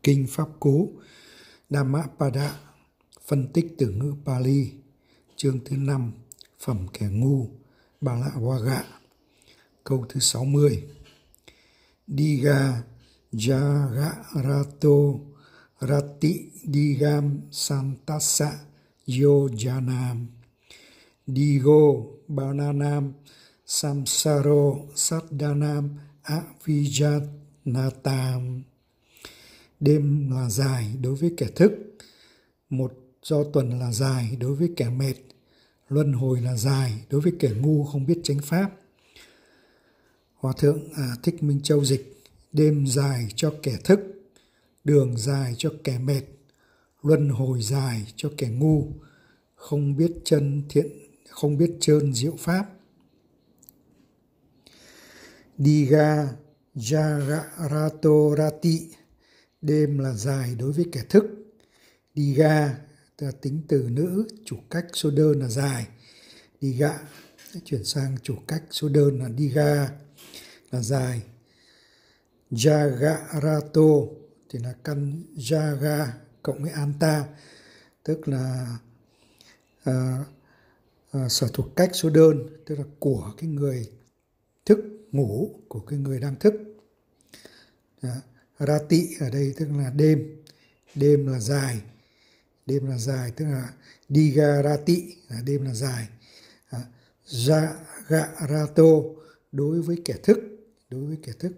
Kinh Pháp Cú Dhammapada, phân tích từ ngữ Pali, chương thứ 5, phẩm kẻ ngu, Balavaga, câu thứ 60. Diga Jagarato Rati Digam Santasa Yojanam Digo Bananam Samsaro Saddanam Avijanatam. Đêm là dài đối với kẻ thức, một do tuần là dài đối với kẻ mệt, luân hồi là dài đối với kẻ ngu không biết chánh pháp. Hòa thượng Thích Minh Châu dịch: đêm dài cho kẻ thức, đường dài cho kẻ mệt, luân hồi dài cho kẻ ngu không biết chân thiện, không biết trơn diệu pháp. Diga Jagarato Rati, đêm là dài đối với kẻ thức. Diga là tính từ nữ, chủ cách số đơn là dài. Diga chuyển sang chủ cách số đơn là diga là dài. Jagarato thì là căn jaga cộng với anta, tức là sở thuộc cách số đơn, tức là của cái người thức ngủ, của cái người đang thức. Rati ở đây tức là đêm, đêm là dài, đêm là dài tức là diga rati là đêm là dài. Jagarato đối với kẻ thức, đối với kẻ thức.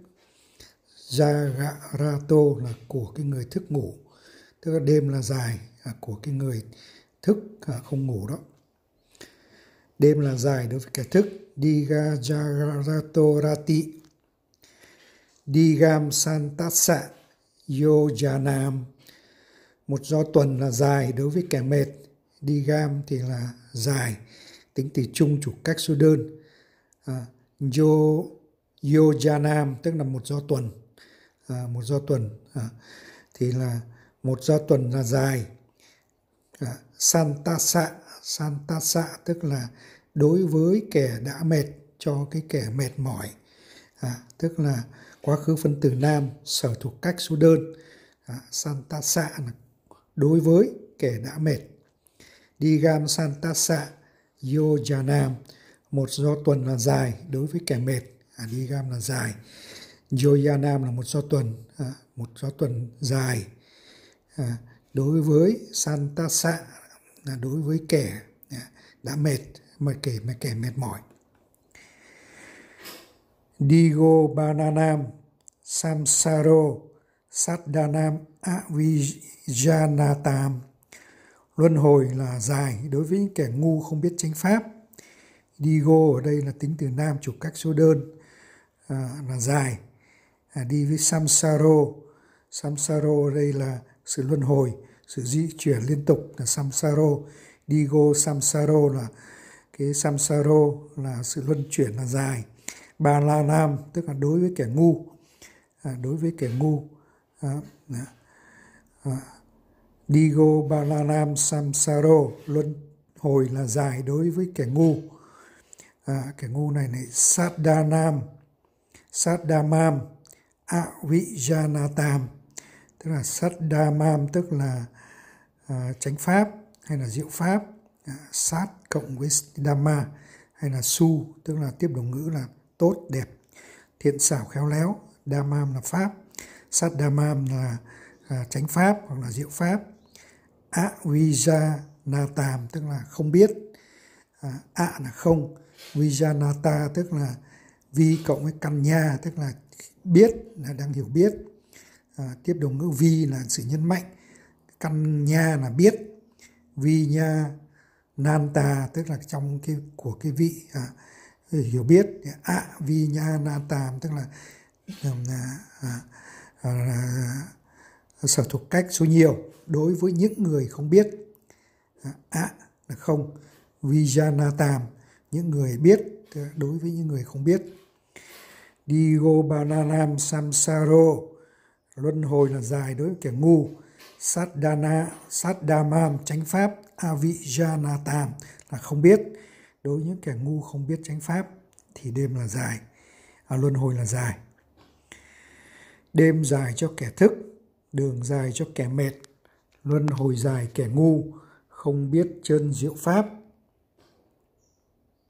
Jagarato là của cái người thức ngủ, tức là đêm là dài của cái người thức không ngủ đó. Đêm là dài đối với kẻ thức. Diga Jagarato Rati Digam Santasa Yojanam, một do tuần là dài đối với kẻ mệt. Digam thì là dài, tính từ chung chủ cách số đơn. Yojanam tức là một do tuần, một do tuần thì là một do tuần là dài. Santasa tức là đối với kẻ đã mệt, cho cái kẻ mệt mỏi, tức là quá khứ phân từ nam, sở thuộc cách số đơn. Santasa là đối với kẻ đã mệt. Digam Santasa Yojanam, một do tuần là dài đối với kẻ mệt. Digam là dài. Yojanam là một do tuần dài đối với Santasa là đối với kẻ đã mệt, mà kẻ mệt mỏi. Digo Bananam Samsaro Saddanam Avijanatam, luân hồi là dài đối với những kẻ ngu không biết chánh pháp. Digo ở đây là tính từ nam chủ cách số đơn là dài. Đi với samsaro, samsaro ở đây là sự luân hồi, sự di chuyển liên tục là samsaro. Digo samsaro là cái samsaro là sự luân chuyển là dài. Balanam tức là đối với kẻ ngu, đối với kẻ ngu. Digo Balanam samsaro, luân hồi là dài đối với kẻ ngu. Kẻ ngu này Saddamam Avijanatam, tức là Saddamam tức là chánh pháp hay là diệu pháp. Sát cộng với Dhamma hay là su tức là tiếp đồng ngữ là tốt, đẹp, thiện xảo, khéo léo. Dhammam là pháp, Saddamam là chánh pháp hoặc là diệu pháp. Avijanatam tức là không biết. Là không, Vijanata tức là vi cộng với căn nha, tức là biết, là đang hiểu biết. Tiếp đồng ngữ vi là sự nhấn mạnh, căn nha là biết. Vi nha nanta tức là trong cái của cái vị hiểu biết. Vi nha natam tức là sở thuộc cách số nhiều đối với những người không biết. Là không, Vijanatam những người biết đối với những người không biết. Digo Bananam Samsaro, luân hồi là dài đối với kẻ ngu. Saddamam chánh pháp. Avijanatam là không biết, đối với những kẻ ngu không biết chánh pháp thì đêm là dài, luân hồi là dài. Đêm dài cho kẻ thức, đường dài cho kẻ mệt, luân hồi dài kẻ ngu, không biết chân diệu pháp.